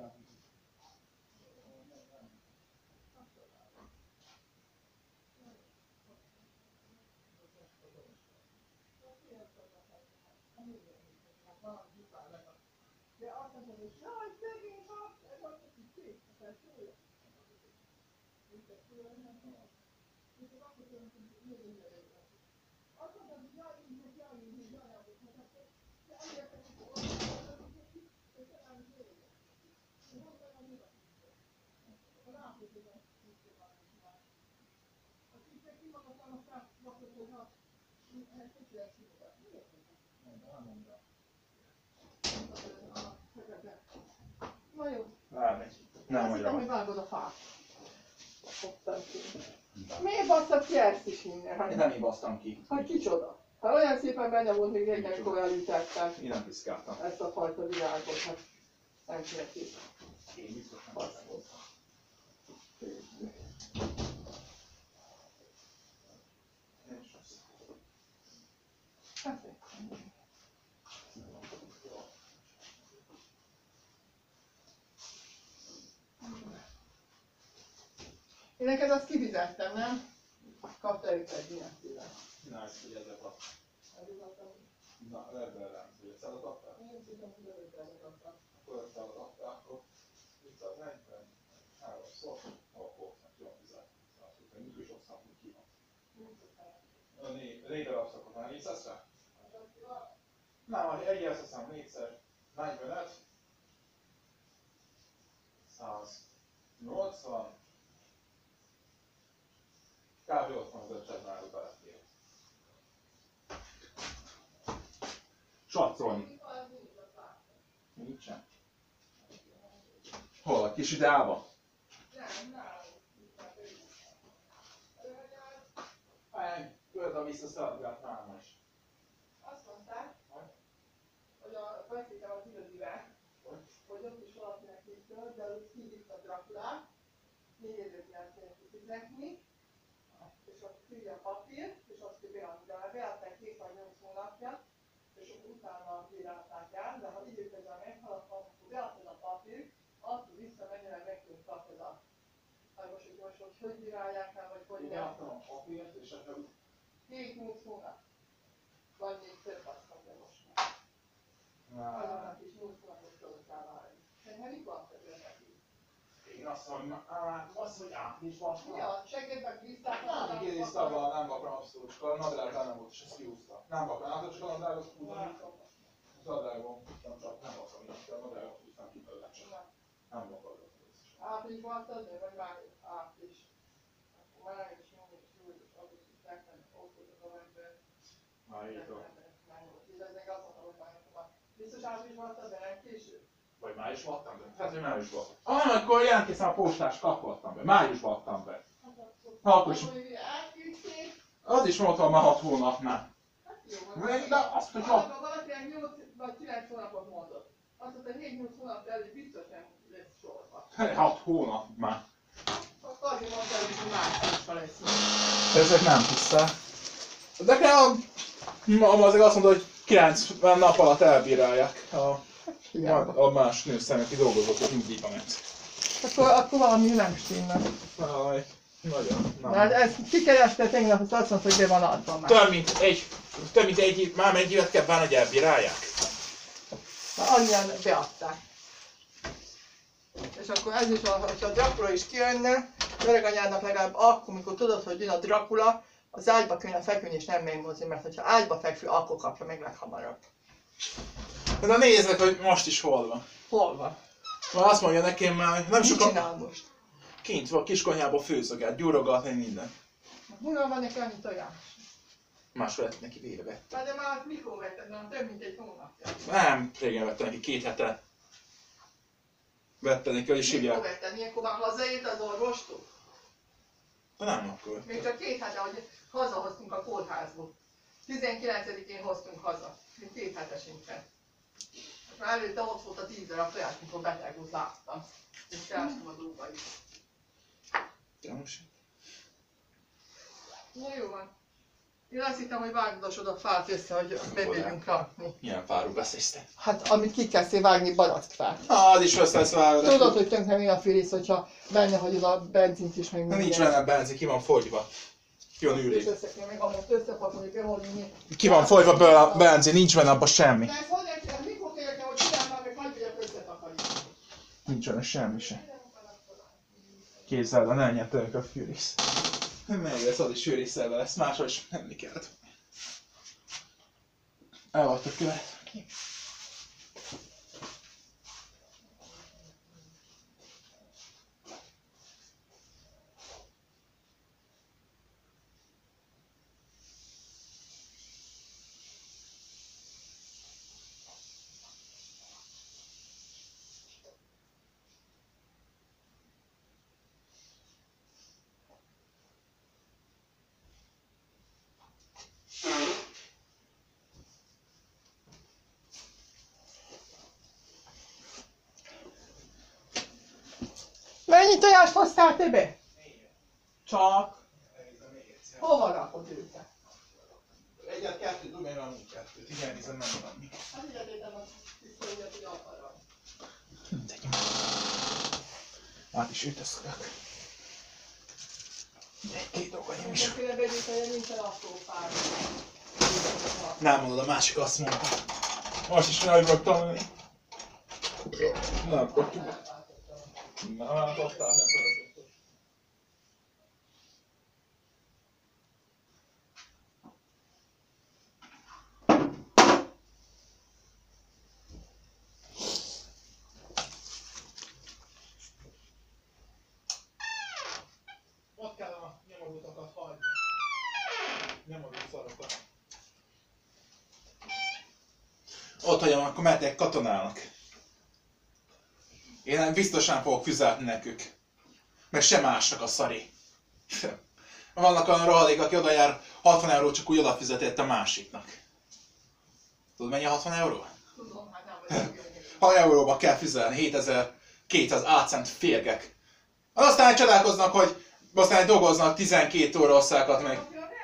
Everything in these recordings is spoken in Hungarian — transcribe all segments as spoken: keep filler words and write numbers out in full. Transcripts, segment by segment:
Na jó. Elmegy. Nem Azt mondja. hittem, hogy vágod a fát. Miért basszak ki ezt is minden? Én nem hibasztam ki. Hát kicsoda? Hát olyan szépen benne volt, még egyenkor elütettem. Én nem piszkáltam. Ezt a fajta virágot, hát nem kérdés. Én biztos nem voltam. Hát, én neked azt kifizettem, nem? Kaptál őt egy ilyenféle. Na, ezt ugye ezek a... Ezért adtam. Na, ebben nem, hogy egy szállat adtál? Én tudom, hogy ötletet adtam. Akkor egy szállat adtál, akkor ötszáznegyven, három szó, akkor jól fizet. Szóval mit is osztam, hogy ki van. Négy darab szakot már négyszázra? Nem, egy azt hiszem négyszer negyvenöt, száznyolcvan, kb. Ott van az ötszáz náluk belefér. Satszolni. Nincsen. Hol? A kis ideába? Nem, nem. Nem, küldtem vissza Szerbiát nálam is. Azt mondták, hogy a beszéltem az igazivel, hogy ott is valakinek itt, de ott hívjuk a Drakulát, négyezer-kilencszáz fizetni, és ott küldje a papírt, és azt kell beadni, de már beadták két vagy nyolc hónapja, és utána bírálták el, de ha időközben meghaladtam, akkor beadtad a papírt, attól visszamenőleg meg tudunk kapni a... Hát most, hogy most, hogy hogy bírálják el, vagy hogy nem. Beadtam a papírt, és akkor... hét-nyolc hónap. Vagy még több azt mondja most már. Azonnak is nyolc hónapot tudok elvárni. Szerintem mikor azt tegyek ki? Én azt mondom, azt mondja, áprilisban. Ja, segédben bízták. Nem, kiriztával nem bakram abszolút, csak a nadrág nem volt, és ezt kiúzta. Nem bakram, látod, csak a nadrágot húzni. Az nadrágon húztam, csak nem bakram, csak a nadrágot húztam ki belőle, csak nem bakram. Áprilisban azt adni, vagy már április. Akkor már is június, július, augusztus, szeptember, október, november. Már így van. Biztos áprilisban azt adni, nem később? Vagy májusban adtam be? Hát, hogy májusban. Ah, nem, akkor jelentkeztem a postás, akkor adtam be. Májusban adtam be. Ha, akkor is. Az is mondtam már hat hónapnál. De azt, hogy hat... Valakinek nyolc vagy kilenc hónapot mondott. Azt mondta, hogy hét-nyolc hónap előtt biztos nem lesz sorba. hat hónap már. Akkor azért mondta, hogy márciusban lesz. Ezek nem tisztel. De kell a... azért azt mondta, hogy kilencven nap alatt elbírálják a, a más nő szemek, aki dolgozott, hogy nyugdíjban ment. Akkor, akkor valami nem stimmel. Valami nagyon nem. Hát ezt kikereste tegnap, azt azt mondta, hogy be van adva már. Több mint egy, több mint egy, már mennyi évet kell bánni, hogy elbírálják? Már annyian beadták. És akkor ez is, ha a Dracula is kijönne, öreganyádnak legalább akkor, mikor tudod, hogy jön a Dracula, az ágyba kéne feküdni és nem megmozdulni, mert hogyha ágyba fekvő, akkor kapja meg leghamarabb. De nézzek, hogy most is hol van. Hol van? Már azt mondja nekem már, nem Mit sokan... csinál most? Kint van, kiskonyhába főzögelt, gyúrogatni minden. Honnan van neki annyi tojás? Máskor lett neki véle vett. De már mikor vetted? Már több mint egy hónapja. Nem, régen vette neki, két hete. Vette neki, hogy is Mikor hívják. vetted? Ilyenkor már hazaért az orvostól? De nem akkor. Még csak két hete, hogy hazahoztunk a kórházból. tizenkilencedikén hoztunk haza. Még két hete sincsen. Már előtte ott volt a tíz darab tojás, mikor beteg volt, láttam. És kerestem a dolga is. De most... Na jó van. Én azt hittem, hogy vágdosod a fát össze, hogy bebírjunk rakni. Milyen fáról beszélsz te? Hát, amit ki kell szépen vágni, barackfát. Ah, az is össze lesz vágva. Tudod, hogy tönkre mi a fűrész, hogyha benne hagyod a benzint is, meg Nincs benne benzin, ki van fogyva. Jön ülés. Össze kell meg amúgy összepakolni, behozni. Ki van fogyva be a benzin, nincs benne abban semmi. De ezt hogy kell, mikor kell nekem, hogy csinálj már, meg hagyd vagyok összetakarítani. Nincs benne semmi se. Kézzel, ne nyertenek a fűrész. Meg lesz, az is fűrészelve lesz, máshogy is menni kellett. Elvagytok követ. Mennyi tojást hoztál te be? Csak. Hova rakod őket? Egyet, kettőt, dobj el amúgy kettőt. Igen, hiszen nem van mi. Hát így adétem a pisztolyat, hogy akarod. Mindegy. Át is ütözök. Egy-két dolganyom is. Mindenféle begyűjtője nincsen apró pár. Nem mondod, a másik azt mondta. Most is nagy vagyok tanulni. Nem, kapjuk. Nem, hát ott áll, nem feladatot. Ott kell a nyomorultakat hagyni. Nyomorult szarokat. Ott hagyom, akkor mehetek katonának. Én biztosan fogok fizetni nekük. Meg sem másnak a szari. Vannak olyan rohadék, aki oda jár hatvan euró, csak úgy oda fizetett a másiknak. Tudod mennyi a hatvan euró? Tudom, hát nem vagyok. hat euróba kell fizetni, hétezer-kétszáz átszent férgek. Aztán csodálkoznak, hogy aztán dolgoznak tizenkét óra osszákat meg.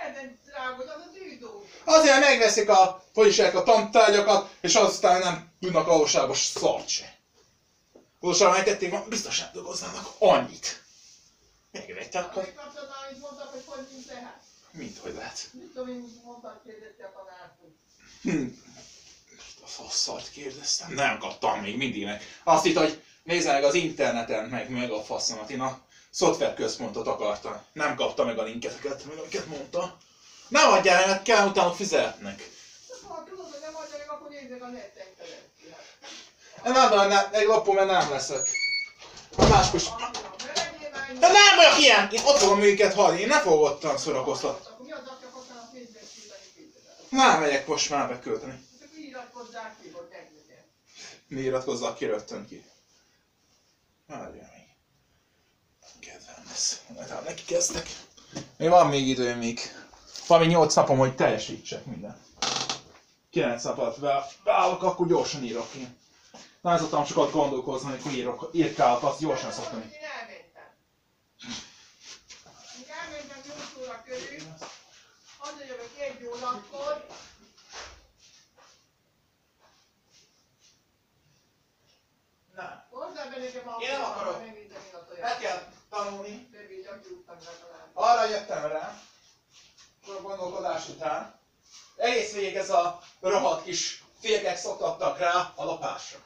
Azért megveszik a folyosák a tantárgyakat, és aztán nem tudnak valóságban szart se. Valóságban megtették, van, biztos nem dolgoznának annyit. Megvettek akkor. Még kapcsolatban, amit mondtak, hogy hogy nincs lehet. Mint hogy lehet. Mit tudom én, mondtak, kérdezte a tanártól. Hm. A szart kérdeztem. Nem kaptam még mindig meg. Azt hitt, hogy nézze meg az interneten, meg, meg a faszomat. Én a szoftver központot akartam. Nem kaptam meg a linketeket, meg amiket mondta. Nem adjál meg, mert kell utána fizetnek. Ha tudod, hogy nem adja meg, akkor nézzek a netten keresztül. Nem, nem, nem, egy lopó, mert nem leszek. A máskor is. De nem vagyok ilyen! Én ott fogom őket hagyni, én nem fogok ottan szórakoztatni. Akkor mi az, aki akarnak pénzben küldeni pénzben? Nem megyek most már bekölteni. Csak iratkozzák ki, hogy meglegyen. Mi iratkozzak ki, rögtön ki. Várjál még. Kedvem lesz. Hát neki kezdtek. Még van még időm még. Van még nyolc napom, hogy teljesítsek minden. kilenc nap alatt beállok, akkor gyorsan írok én. Nem szoktam sokat gondolkozni, amikor írok, írkálok, azt gyorsan szoktam. Én elmentem. Én elmentem nyolc óra körül, haza jövök egy órakor. Nem. Hozzá be nekem a Én nem akarok. megnézem én a Meg toját. kell tanulni. Bebígy, aki uttam legalább. Arra jöttem rá, sok gondolkodás után. Egész végig ez a rohadt kis férgek szoktattak rá a lopásra.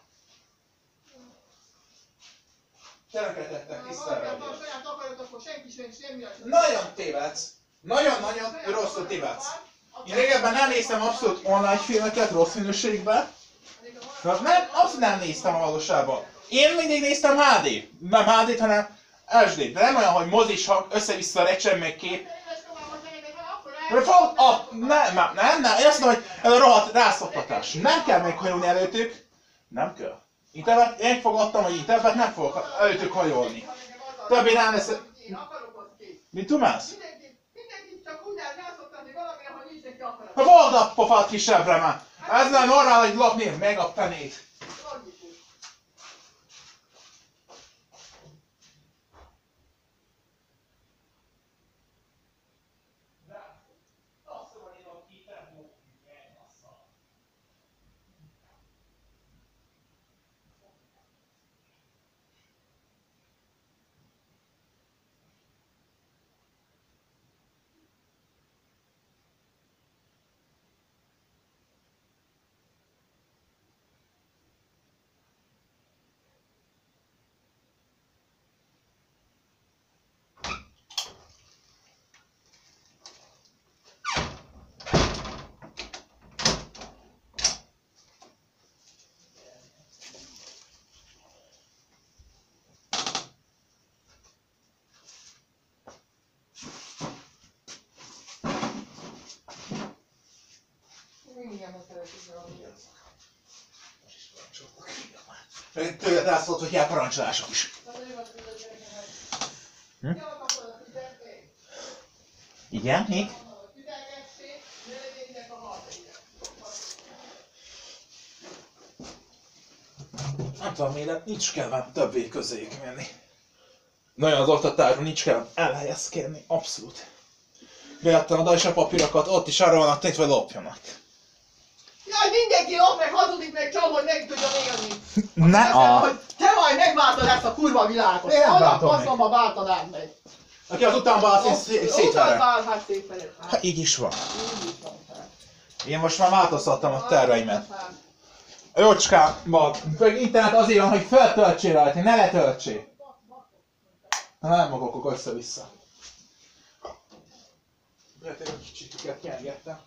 Tönkretettek tisztelve. Ha saját akarod, akkor senki sem semmi az. Nagyon tévedsz. Nagyon-nagyon rosszul tévedsz. Én régebben nem néztem abszolút online filmeket rossz minőségben. Nem, abszolút nem néztem a valóságban. Én mindig néztem há dé. Nem há dét, hanem es dét. De nem olyan, hogy mozis, ha össze-vissza recsen meg kép. Mert fog, a, nem, nem, nem, nem, én azt mondom, hogy ez a rohadt rászoktatás. Nem kell meghajolni előttük. Nem kell. Internet, én fogadtam, hogy internet nem fogok előttük hajolni. Többé nem lesz. Mit tudsz? Mindenki csak úgy áll rászoktatni valamire, hogy nincs neki akarat. Ha fogd a pofát kisebbre már! Ez nem normál, hogy lopni meg a fenét. Azt mondom, régen szeretik valami. Tőled rászólt, hogy kell parancsolások is. Hm? Igen, még? Nem tudom, miért nincs kell többé közéjük menni. Nagyon az oktatásban nincs kell elhelyezkedni, abszolút. Beadtam oda is a papírokat, ott is arra vannak tétve, hogy lopjanak. Jaj, mindenki lop meg, hazudik meg, csal, hogy meg tudjon élni. Ne a... Hogy te majd megváltod ezt a kurva világot. Én nem annak váltom faszomba váltanám meg. Aki az utánban az szétverem. Utánban hát szétverem. Hát így is van. Így is van. Én most már változtattam a terveimet. Jócskám, internet azért van, hogy feltöltsél rajta, ne letöltsél. Na nem magokok össze-vissza. Jöttél egy kicsiket kiengedtem.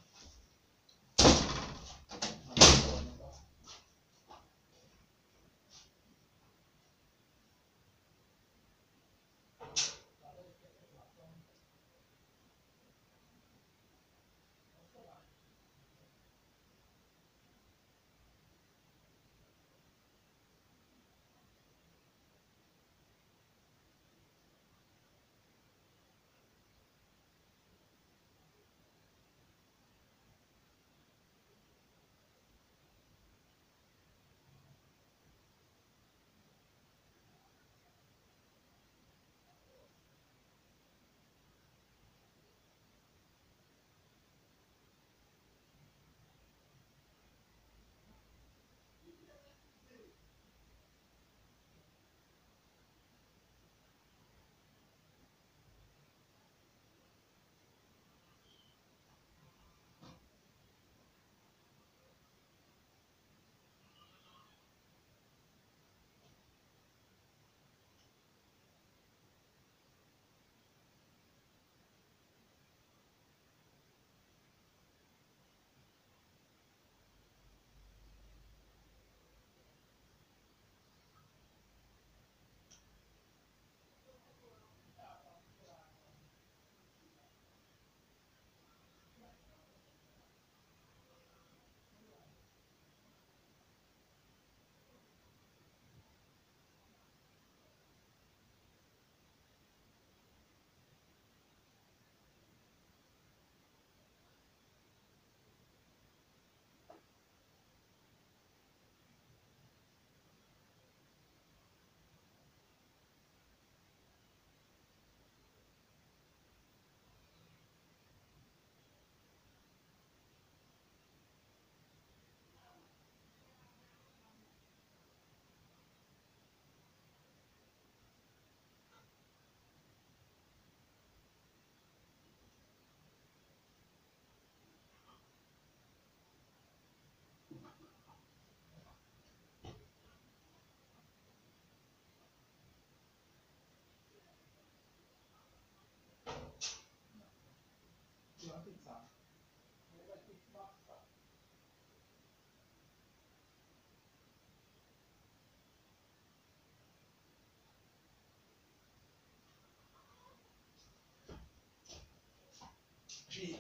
És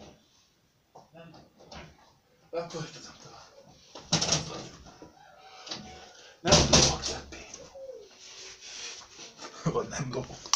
nem, akkor tudom tovább. Nem dobok többé. Vagy nem dobok.